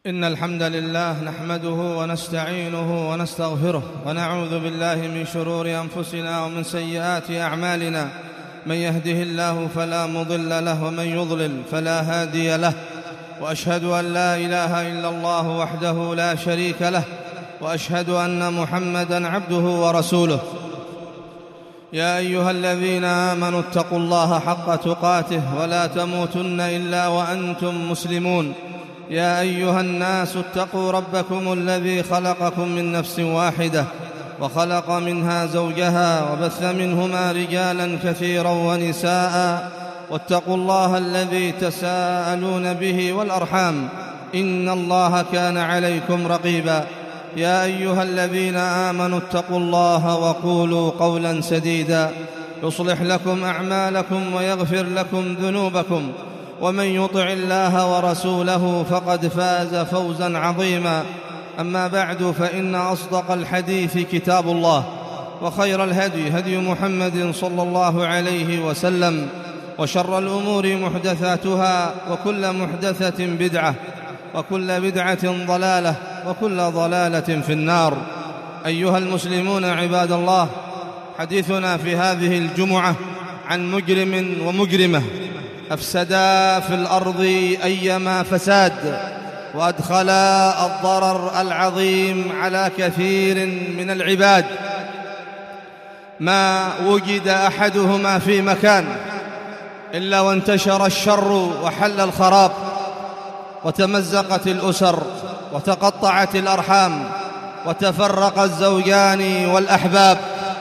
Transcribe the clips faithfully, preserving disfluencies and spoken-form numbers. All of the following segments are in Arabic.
إن الحمد لله نحمده ونستعينه ونستغفره ونعوذ بالله من شرور أنفسنا ومن سيئات أعمالنا. من يهده الله فلا مضل له ومن يضلل فلا هادي له، وأشهد أن لا إله إلا الله وحده لا شريك له، وأشهد أن محمدًا عبده ورسوله. يا أيها الذين آمنوا اتقوا الله حق تقاته ولا تموتن إلا وأنتم مسلمون. يا أيها الناس اتقوا ربكم الذي خلقكم من نفس واحدة وخلق منها زوجها وبث منهما رجالا كثيرا ونساء، واتقوا الله الذي تساءلون به والأرحام إن الله كان عليكم رقيبا. يا أيها الذين آمنوا اتقوا الله وقولوا قولا سديدا يصلح لكم أعمالكم ويغفر لكم ذنوبكم، ومن يطع الله ورسوله فقد فاز فوزا عظيما. أما بعد، فإن أصدق الحديث كتاب الله، وخير الهدي هدي محمد صلى الله عليه وسلم، وشر الأمور محدثاتها، وكل محدثة بدعة، وكل بدعة ضلالة، وكل ضلالة في النار. أيها المسلمون عباد الله، حديثنا في هذه الجمعة عن مجرم ومجرمة أفسدا في الأرض أيما فساد، وأدخلا الضرر العظيم على كثير من العباد. ما وجد أحدهما في مكان إلا وانتشر الشر وحل الخراب، وتمزقت الأسر، وتقطعت الأرحام، وتفرق الزوجان والأحباب.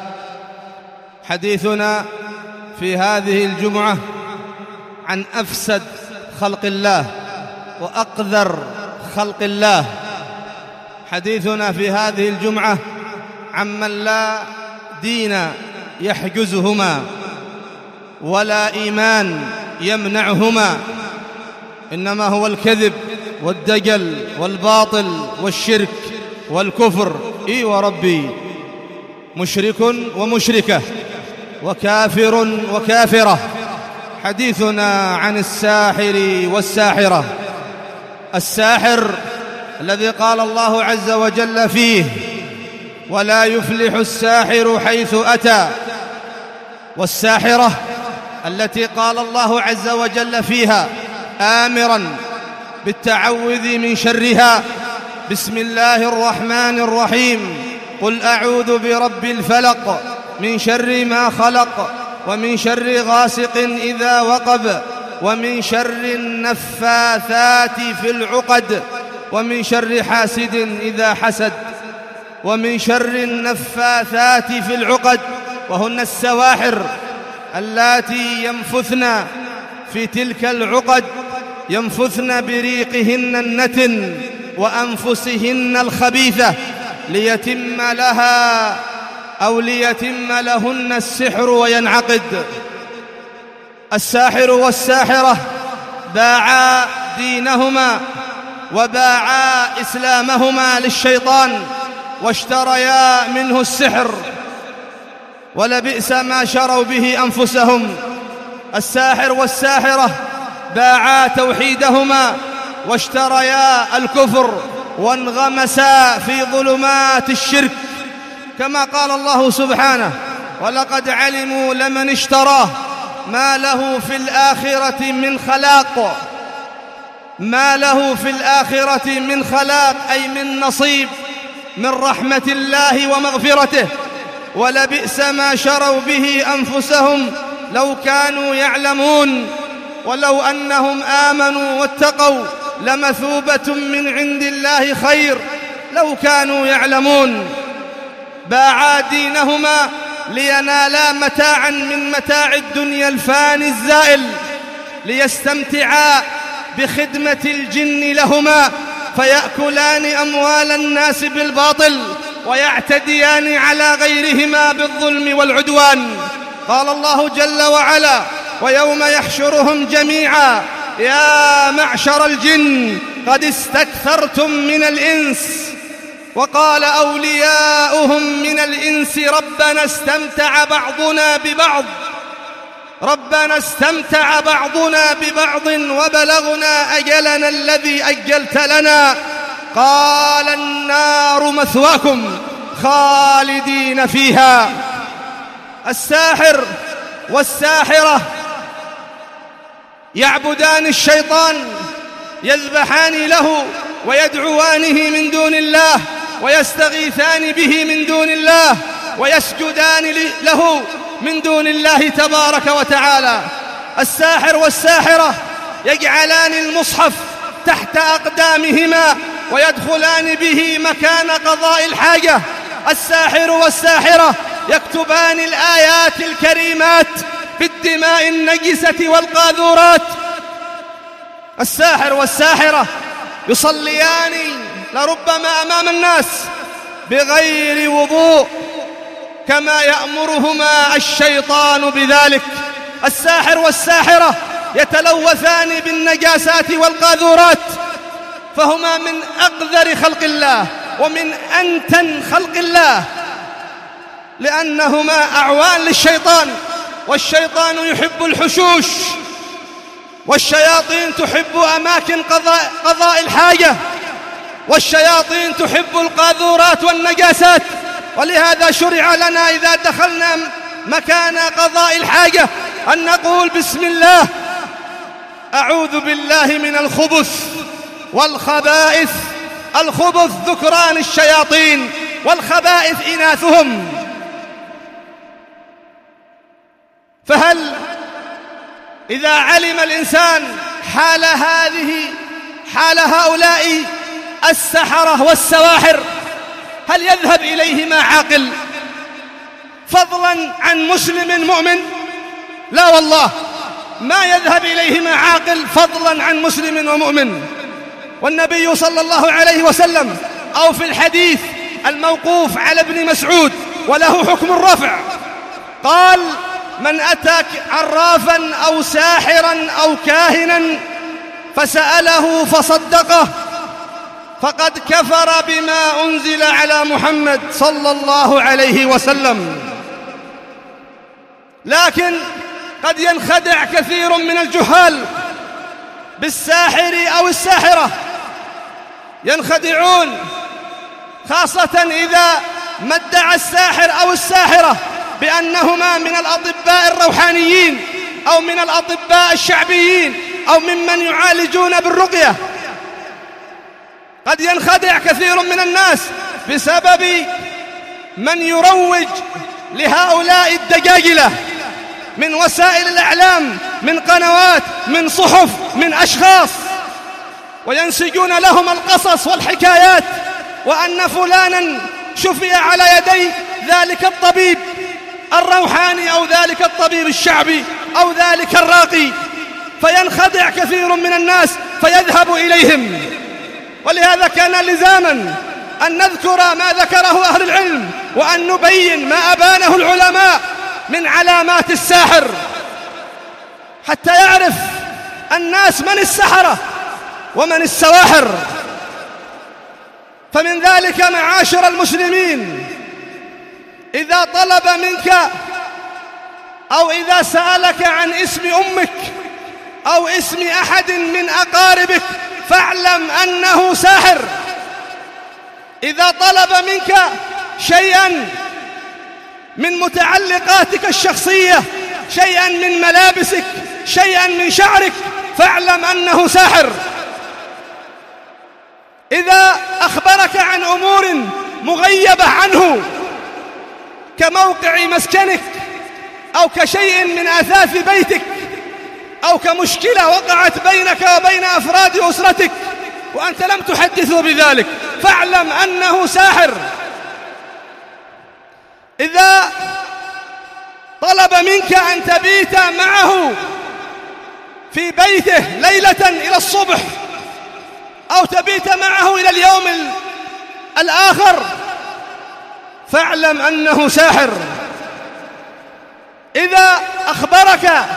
حديثنا في هذه الجمعة عن أفسد خلق الله وأقذر خلق الله. حديثنا في هذه الجمعة عمن لا دين يحجزهما ولا إيمان يمنعهما، إنما هو الكذب والدجل والباطل والشرك والكفر. إي وربي، مشرك ومشركة، وكافر وكافرة. حديثنا عن الساحر والساحرة. الساحر الذي قال الله عز وجل فيه: ولا يفلح الساحر حيث أتى. والساحرة التي قال الله عز وجل فيها آمرا بالتعوذ من شرها: بسم الله الرحمن الرحيم، قل أعوذ برب الفلق من شر ما خلق، ومن شر غاسق إذا وقب، ومن شر النفاثات في العقد، ومن شر حاسد إذا حسد. ومن شر النفاثات في العقد، وهن السواحر اللاتي ينفثن في تلك العقد، ينفثن بريقهن النتن وأنفسهن الخبيثة ليتم لها أو ليتم لهن السحر وينعقد. الساحر والساحرة باعا دينهما وباعا إسلامهما للشيطان، واشتريا منه السحر، ولبئس ما شروا به أنفسهم. الساحر والساحرة باعا توحيدهما واشتريا الكفر، وانغمسا في ظلمات الشرك، كما قال الله سبحانه: ولقد علموا لمن اشتراه ما له في الآخرة من خلاق. ما له في الآخرة من خلاق، أي من نصيب من رحمة الله ومغفرته. ولبئس ما شروا به أنفسهم لو كانوا يعلمون. ولو أنهم آمنوا واتقوا لمثوبة من عند الله خير لو كانوا يعلمون. باعا دينهما لينالا متاعا من متاع الدنيا الفاني الزائل، ليستمتعا بخدمة الجن لهما، فيأكلان أموال الناس بالباطل ويعتديان على غيرهما بالظلم والعدوان. قال الله جل وعلا: ويوم يحشرهم جميعا يا معشر الجن قد استكثرتم من الإنس. وقال أولياؤهم من الإنس: ربنا استمتع بعضنا ببعض ربنا استمتع بعضنا ببعض وبلغنا أجلنا الذي أجلت لنا قال النار مثواكم خالدين فيها. الساحر والساحرة يعبدان الشيطان، يذبحان له ويدعوانه من دون الله، ويستغيثان به من دون الله، ويسجدان له من دون الله تبارك وتعالى. الساحر والساحرة يجعلان المصحف تحت أقدامهما ويدخلان به مكان قضاء الحاجة. الساحر والساحرة يكتبان الآيات الكريمات بالدماء النجسة والقاذورات. الساحر والساحرة يصليان لربما أمام الناس بغير وضوء كما يأمرهما الشيطان بذلك. الساحر والساحرة يتلوثان بالنجاسات والقاذورات، فهما من أقذر خلق الله ومن أنتن خلق الله، لأنهما أعوان للشيطان، والشيطان يحب الحشوش، والشياطين تحب أماكن قضاء, قضاء الحاجة، والشياطين تحب القاذورات والنجاسات. ولهذا شرع لنا إذا دخلنا مكان قضاء الحاجة أن نقول بسم الله، أعوذ بالله من الخبث والخبائث. الخبث ذكران الشياطين، والخبائث إناثهم. فهل إذا علم الإنسان حال هذه حال هؤلاء السحرة والسواحر هل يذهب إليهما عاقل فضلا عن مسلم مؤمن؟ لا والله، ما يذهب إليهما عاقل فضلا عن مسلم ومؤمن. والنبي صلى الله عليه وسلم أو في الحديث الموقوف على ابن مسعود وله حكم الرفع قال: من أتى عرافا أو ساحرا أو كاهنا فسأله فصدقه فقد كفر بما أنزل على محمد صلى الله عليه وسلم. لكن قد ينخدع كثير من الجهال بالساحر أو الساحرة، ينخدعون خاصة إذا ما ادعى الساحر أو الساحرة بأنهما من الأطباء الروحانيين أو من الأطباء الشعبيين أو ممن يعالجون بالرقية. قد ينخدع كثير من الناس بسبب من يروج لهؤلاء الدجاجلة من وسائل الإعلام، من قنوات، من صحف، من أشخاص، وينسجون لهم القصص والحكايات، وأن فلانا شفي على يدي ذلك الطبيب الروحاني أو ذلك الطبيب الشعبي أو ذلك الراقي، فينخدع كثير من الناس فيذهب إليهم. ولهذا كان لزاما أن نذكر ما ذكره أهل العلم وأن نبين ما أبانه العلماء من علامات الساحر حتى يعرف الناس من السحرة ومن السواحر. فمن ذلك معاشر المسلمين، إذا طلب منك أو إذا سألك عن اسم أمك أو اسم أحد من أقاربك فاعلم أنه ساحر. إذا طلب منك شيئا من متعلقاتك الشخصية، شيئا من ملابسك، شيئا من شعرك، فاعلم أنه ساحر. إذا أخبرك عن أمور مغيبة عنه كموقع مسكنك أو كشيء من أثاث بيتك أو كمشكلة وقعت بينك وبين أفراد أسرتك وأنت لم تحدثه بذلك، فاعلم أنه ساحر. إذا طلب منك أن تبيت معه في بيته ليلة إلى الصبح أو تبيت معه إلى اليوم الآخر، فاعلم أنه ساحر. إذا أخبرك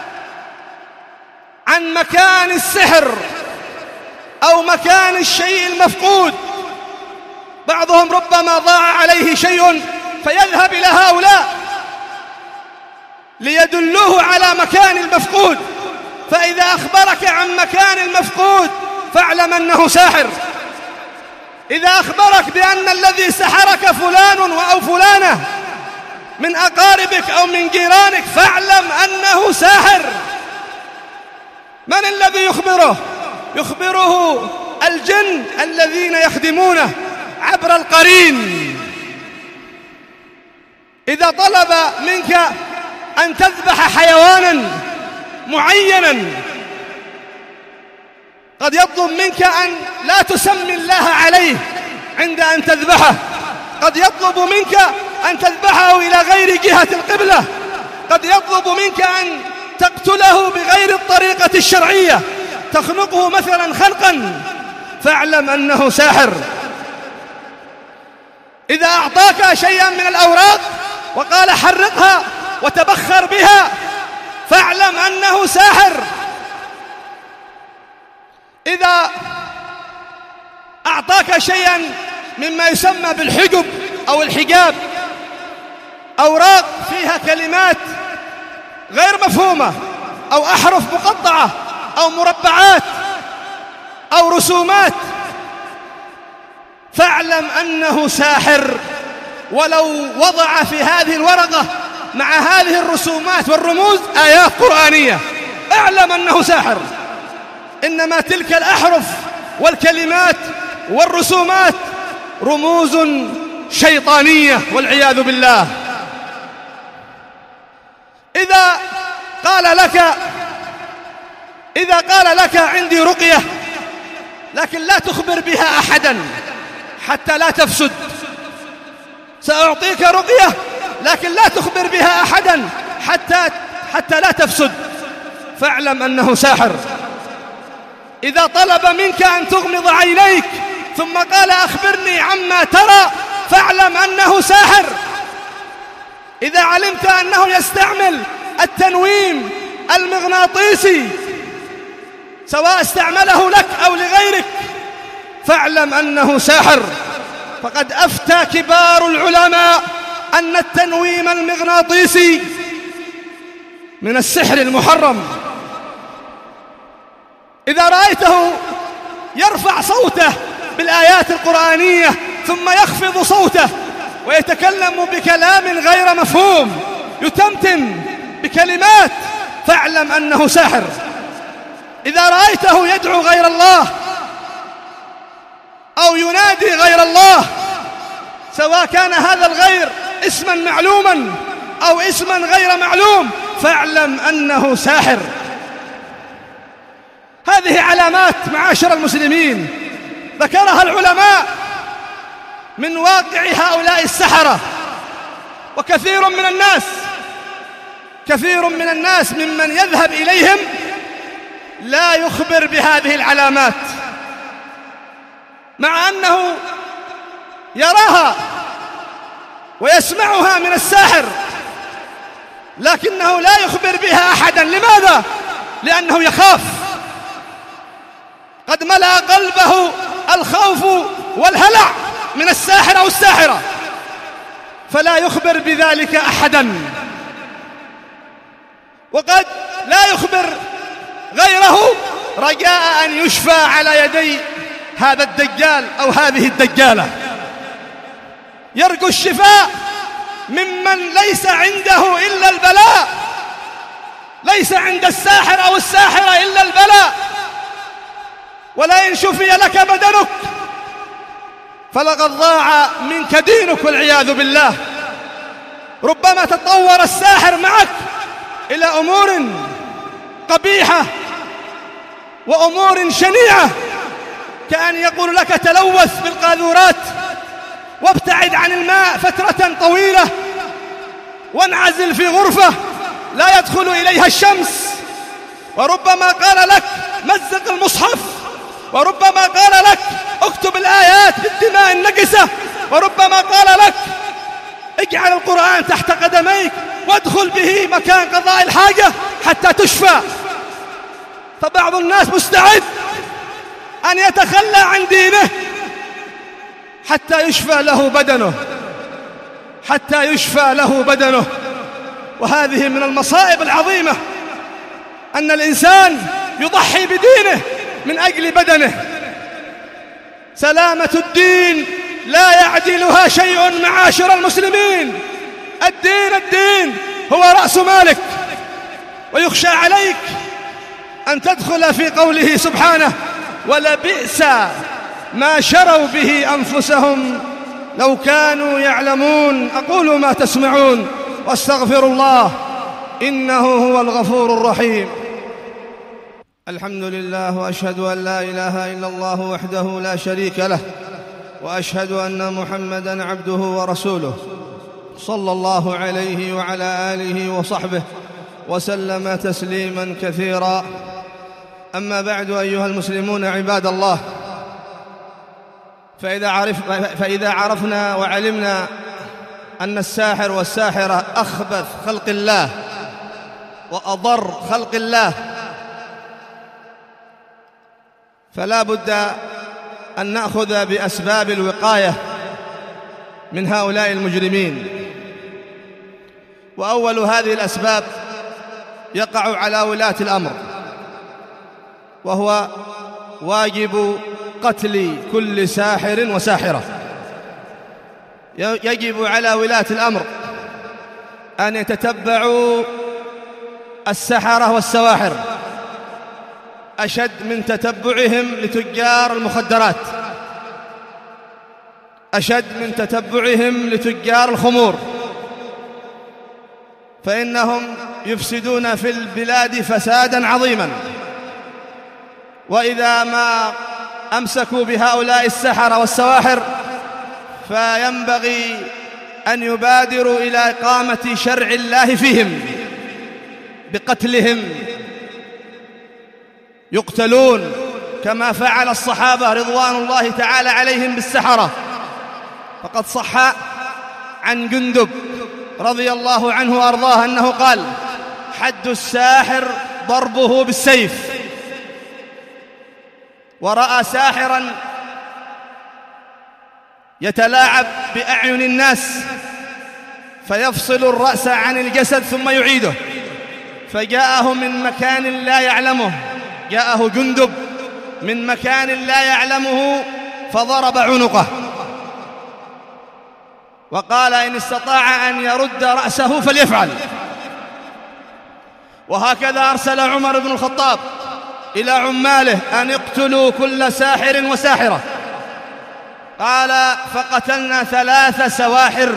عن مكان السحر أو مكان الشيء المفقود، بعضهم ربما ضاع عليه شيء فيذهب إلى هؤلاء ليدلوه على مكان المفقود، فإذا أخبرك عن مكان المفقود فاعلم أنه ساحر. إذا أخبرك بأن الذي سحرك فلان أو فلانة من أقاربك أو من جيرانك فاعلم أنه ساحر. من الذي يخبره؟ يخبره الجن الذين يخدمونه عبر القرين. إذا طلب منك أن تذبح حيوانا معينا قد يطلب منك أن لا تسمي الله عليه عند أن تذبحه، قد يطلب منك أن تذبحه إلى غير جهة القبلة، قد يطلب منك أن تقتله بغير الطريقة الشرعية، تخنقه مثلا خنقا، فاعلم أنه ساحر. إذا أعطاك شيئا من الأوراق وقال حرقها وتبخر بها فاعلم أنه ساحر. إذا أعطاك شيئا مما يسمى بالحجب أو الحجاب، أوراق فيها كلمات غير مفهومة أو أحرف مقطعة أو مربعات أو رسومات، فاعلم أنه ساحر. ولو وضع في هذه الورقة مع هذه الرسومات والرموز آيات قرآنية اعلم أنه ساحر. إنما تلك الأحرف والكلمات والرسومات رموز شيطانية والعياذ بالله. إذا قال لك إذا قال لك عندي رقية لكن لا تخبر بها أحدا حتى لا تفسد، سأعطيك رقية لكن لا تخبر بها أحدا حتى حتى لا تفسد، فاعلم أنه ساحر. إذا طلب منك أن تغمض عينيك ثم قال أخبرني عما ترى فاعلم أنه ساحر. إذا علمت أنه يستعمل التنويم المغناطيسي سواء استعمله لك أو لغيرك فاعلم أنه ساحر. فقد أفتى كبار العلماء أن التنويم المغناطيسي من السحر المحرم. إذا رأيته يرفع صوته بالآيات القرآنية ثم يخفض صوته ويتكلم بكلام غير مفهوم، يتمتم بكلمات، فاعلم أنه ساحر. إذا رأيته يدعو غير الله أو ينادي غير الله سواء كان هذا الغير اسما معلوما أو اسما غير معلوم فاعلم أنه ساحر. هذه علامات معاشر المسلمين ذكرها العلماء من واقع هؤلاء السحرة. وكثير من الناس كثير من الناس ممن يذهب إليهم لا يخبر بهذه العلامات مع أنه يراها ويسمعها من الساحر، لكنه لا يخبر بها أحدا. لماذا؟ لأنه يخاف، قد ملأ قلبه الخوف والهلع من الساحر أو الساحرة، فلا يخبر بذلك أحدا. وقد لا يخبر غيره رجاء أن يشفى على يدي هذا الدجال أو هذه الدجالة. يرجو الشفاء ممن ليس عنده إلا البلاء، ليس عند الساحر أو الساحرة إلا البلاء. ولئن شفي لك بدنك فلقد ضاع منك دينك والعياذ بالله. ربما تطور الساحر معك إلى أمور قبيحة وأمور شنيعة، كأن يقول لك تلوث بالقاذورات وابتعد عن الماء فترة طويلة وانعزل في غرفة لا يدخل إليها الشمس. وربما قال لك مزق المصحف، وربما قال لك اكتب الآيات بالدماء النجسة، وربما قال لك اجعل القرآن تحت قدميك وادخل به مكان قضاء الحاجة حتى تشفى. فبعض الناس مستعد أن يتخلى عن دينه حتى يشفى له بدنه حتى يشفى له بدنه. وهذه من المصائب العظيمة أن الإنسان يضحي بدينه من أجل بدنه. سلامة الدين لا يعدلها شيء معاشر المسلمين. الدين الدين هو رأس مالك، ويخشى عليك أن تدخل في قوله سبحانه: ولبئس ما شروا به أنفسهم لو كانوا يعلمون. أقول ما تسمعون واستغفر الله إنه هو الغفور الرحيم. الحمد لله، وأشهد أن لا إله إلا الله وحده لا شريك له، وأشهد أن محمدًا عبده ورسوله، صلى الله عليه وعلى آله وصحبه وسلم تسليماً كثيراً. أما بعد، أيها المسلمون عباد الله، فإذا, عرف فإذا عرفنا وعلمنا أن الساحر والساحرة أخبث خلق الله وأضر خلق الله، فلا بد أن نأخذ بأسباب الوقاية من هؤلاء المجرمين. وأول هذه الأسباب يقع على ولاة الأمر، وهو واجب قتل كل ساحر وساحرة. يجب على ولاة الأمر أن يتتبعوا السحرة والسواحر أشد من تتبعهم لتجار المخدرات، أشد من تتبعهم لتجار الخمور، فإنهم يفسدون في البلاد فسادا عظيما. وإذا ما أمسكوا بهؤلاء السحرة والسواحر فينبغي أن يبادروا إلى إقامة شرع الله فيهم بقتلهم. يقتلون كما فعل الصحابة رضوان الله تعالى عليهم بالسحرة. فقد صح عن جندب رضي الله عنه وأرضاه أنه قال: حد الساحر ضربه بالسيف. ورأى ساحرا يتلاعب بأعين الناس فيفصل الرأس عن الجسد ثم يعيده، فجاءه من مكان لا يعلمه، جاءه جندب من مكان لا يعلمه فضرب عنقه، وقال: إن استطاع أن يرد رأسه فليفعل. وهكذا أرسل عمر بن الخطاب إلى عماله أن يقتلوا كل ساحر وساحرة. قال: فقتلنا ثلاث سواحر.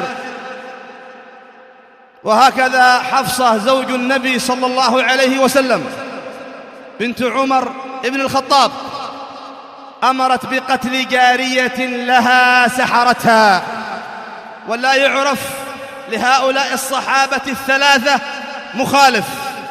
وهكذا حفصة زوج النبي صلى الله عليه وسلم بنت عمر بن الخطاب أمرت بقتل جارية لها سحرتها. ولا يعرف لهؤلاء الصحابة الثلاثة مخالف،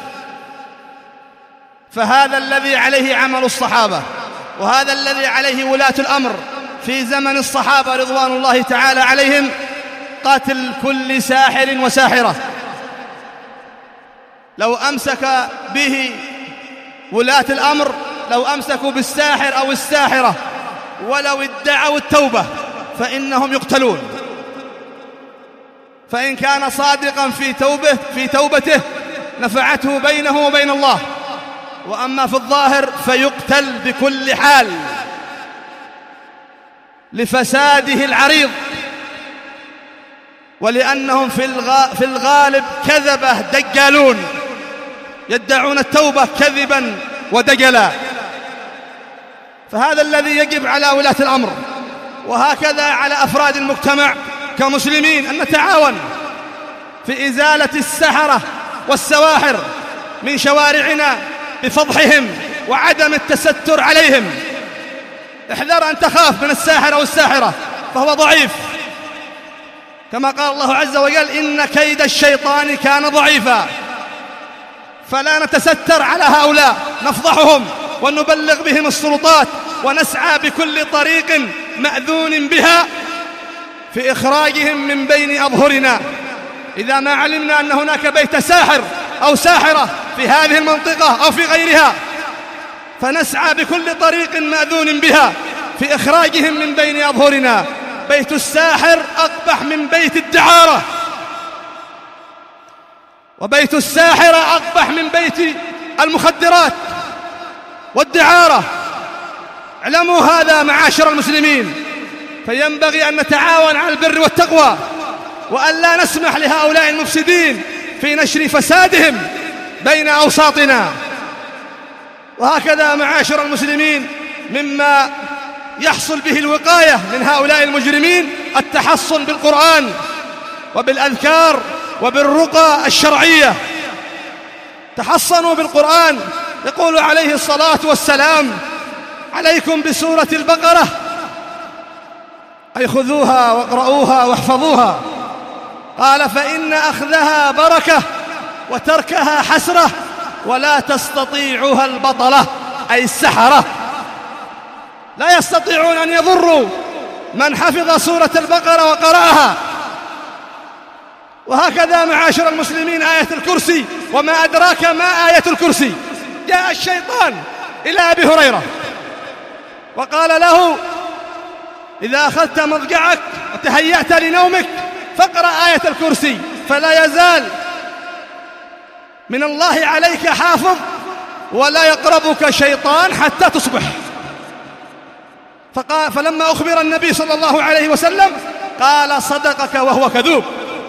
فهذا الذي عليه عمل الصحابة، وهذا الذي عليه ولاة الأمر في زمن الصحابة رضوان الله تعالى عليهم: قتل كل ساحر وساحرة. لو أمسك به ولاة الأمر، لو أمسكوا بالساحر أو الساحرة ولو ادعوا التوبة فإنهم يقتلون. فإن كان صادقا في توبه في توبته نفعته بينه وبين الله، وأما في الظاهر فيقتل بكل حال لفساده العريض، ولأنهم في الغالب كذبة دجالون يدعون التوبة كذبا ودجلا. فهذا الذي يجب على ولاة الأمر، وهكذا على أفراد المجتمع كمسلمين، أن نتعاون في إزالة السحرة والسواحر من شوارعنا بفضحهم وعدم التستر عليهم. احذر أن تخاف من الساحر أو الساحرة، فهو ضعيف، كما قال الله عز وجل: إن كيد الشيطان كان ضعيفا. فلا نتستر على هؤلاء، نفضحهم ونبلغ بهم السلطات، ونسعى بكل طريق مأذون بها في إخراجهم من بين أظهرنا. إذا ما علمنا أن هناك بيت ساحر أو ساحرة في هذه المنطقة أو في غيرها، فنسعى بكل طريق مأذون بها في إخراجهم من بين أظهرنا. بيت الساحر أقبح من بيت الدعارة، وبيت الساحرة أقبح من بيت المخدرات والدعارة. اعلموا هذا معاشر المسلمين، فينبغي أن نتعاون على البر والتقوى، وأن لا نسمح لهؤلاء المفسدين في نشر فسادهم بين أوساطنا. وهكذا معاشر المسلمين مما يحصل به الوقاية من هؤلاء المجرمين التحصن بالقرآن وبالأذكار وبالرقى الشرعية. تحصنوا بالقرآن. يقول عليه الصلاة والسلام: عليكم بسورة البقرة، أي خذوها واقرؤوها واحفظوها. قال: فإن أخذها بركة وتركها حسرة ولا تستطيعها البطلة، أي السحرة. لا يستطيعون أن يضروا من حفظ سورة البقرة وقرأها. وهكذا معاشر المسلمين آية الكرسي، وما أدراك ما آية الكرسي. جاء الشيطان إلى أبي هريرة وقال له: إذا أخذت مضجعك وتهيأت لنومك فاقرأ آية الكرسي، فلا يزال من الله عليك حافظ ولا يقربك شيطان حتى تصبح. فقال فلما أخبر النبي صلى الله عليه وسلم قال: صدقك وهو كذوب.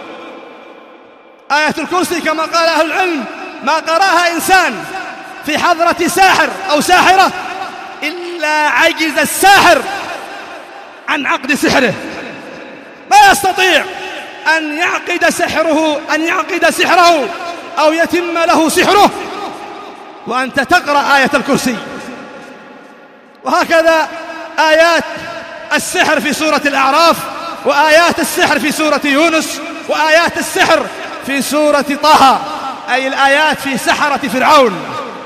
آية الكرسي كما قال أهل العلم ما قرأها إنسان في حضرة ساحر أو ساحرة إلا عجز الساحر عن عقد سحره. ما يستطيع أن يعقد سحره أن يعقد سحره أو يتم له سحره وأنت تقرأ آية الكرسي. وهكذا آيات السحر في سورة الأعراف، وآيات السحر في سورة يونس، وآيات السحر في سورة طه، أي الآيات في سحرة فرعون.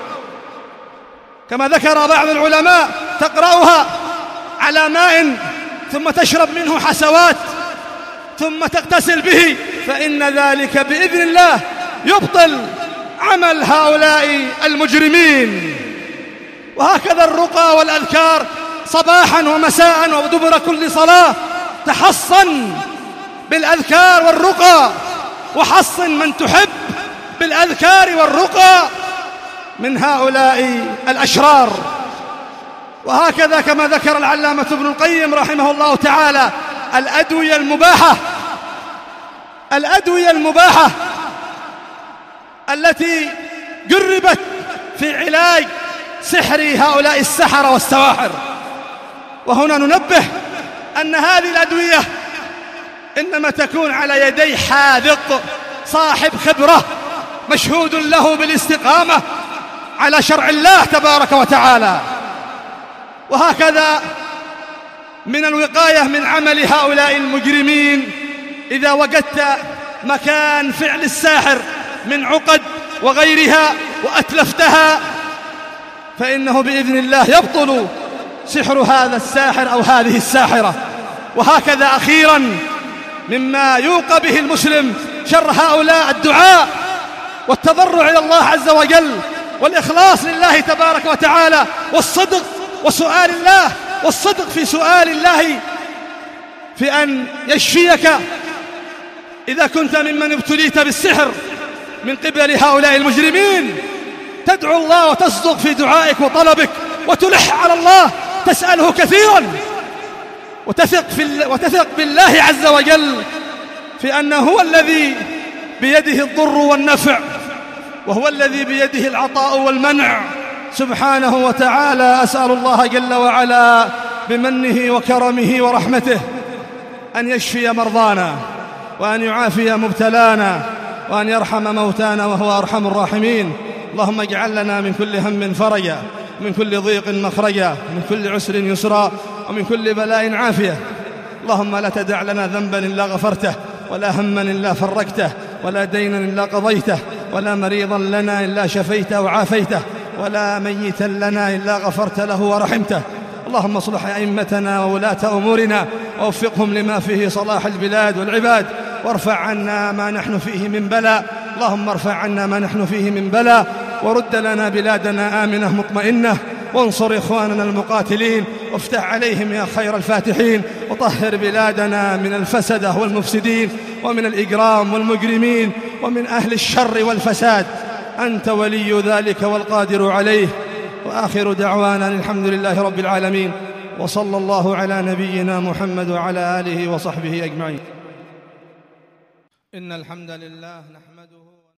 كما ذكر بعض العلماء: تقرأها على ماء ثم تشرب منه حسوات ثم تغتسل به، فإن ذلك بإذن الله يبطل عمل هؤلاء المجرمين. وهكذا الرقى والأذكار صباحا ومساء ودبر كل صلاة. تحصن بالأذكار والرقى، وحصن من تحب بالأذكار والرقى من هؤلاء الأشرار. وهكذا كما ذكر العلامة ابن القيم رحمه الله تعالى: الأدوية المباحة الأدوية المباحة التي جربت في علاج سحر هؤلاء السحرة والسواحر. وهنا ننبه أن هذه الأدوية إنما تكون على يدي حاذق صاحب خبرة مشهود له بالاستقامة على شرع الله تبارك وتعالى. وهكذا من الوقاية من عمل هؤلاء المجرمين: إذا وجدت مكان فعل الساحر من عقد وغيرها وأتلفتها فإنه بإذن الله يبطل سحر هذا الساحر أو هذه الساحرة. وهكذا أخيرا مما يوقى به المسلم شر هؤلاء الدعاء والتضرع إلى الله عز وجل والإخلاص لله تبارك وتعالى والصدق وسؤال الله والصدق في سؤال الله في أن يشفيك إذا كنت ممن ابتليت بالسحر من قبل هؤلاء المجرمين. تدعو الله وتصدق في دعائك وطلبك وتلح على الله، تسأله كثيرا وتثق, في وتثق بالله عز وجل في أنه هو الذي بيده الضر والنفع، وهو الذي بيده العطاء والمنع سبحانه وتعالى. أسأل الله جل وعلا بمنه وكرمه ورحمته أن يشفي مرضانا، وأن يعافي مبتلانا، وأن يرحم موتانا وهو أرحم الراحمين. اللهم اجعل لنا من كل هم فرجا، من كل ضيق مخرجا، من كل عسر يسرا، ومن كل بلاء عافية. اللهم لا تدع لنا ذنبا إلا غفرته، ولا هما إلا فرجته، ولا دينا إلا قضيته، ولا مريضا لنا إلا شفيته وعافيته، ولا ميتا لنا إلا غفرت له ورحمته. اللهم اصلح أئمتنا وولاة أمورنا ووفقهم لما فيه صلاح البلاد والعباد، وارفع عنا ما نحن فيه من بلاء. اللهم ارفع عنا ما نحن فيه من بلاء، ورد لنا بلادنا آمنة مطمئنة، وانصر إخواننا المقاتلين، وافتح عليهم يا خير الفاتحين، وطهر بلادنا من الفسدة والمفسدين، ومن الإجرام والمجرمين، ومن أهل الشر والفساد. أنت ولي ذلك والقادر عليه. وآخر دعوانا الحمد لله رب العالمين، وصلى الله على نبينا محمد وعلى آله وصحبه أجمعين. إن الحمد لله نحمده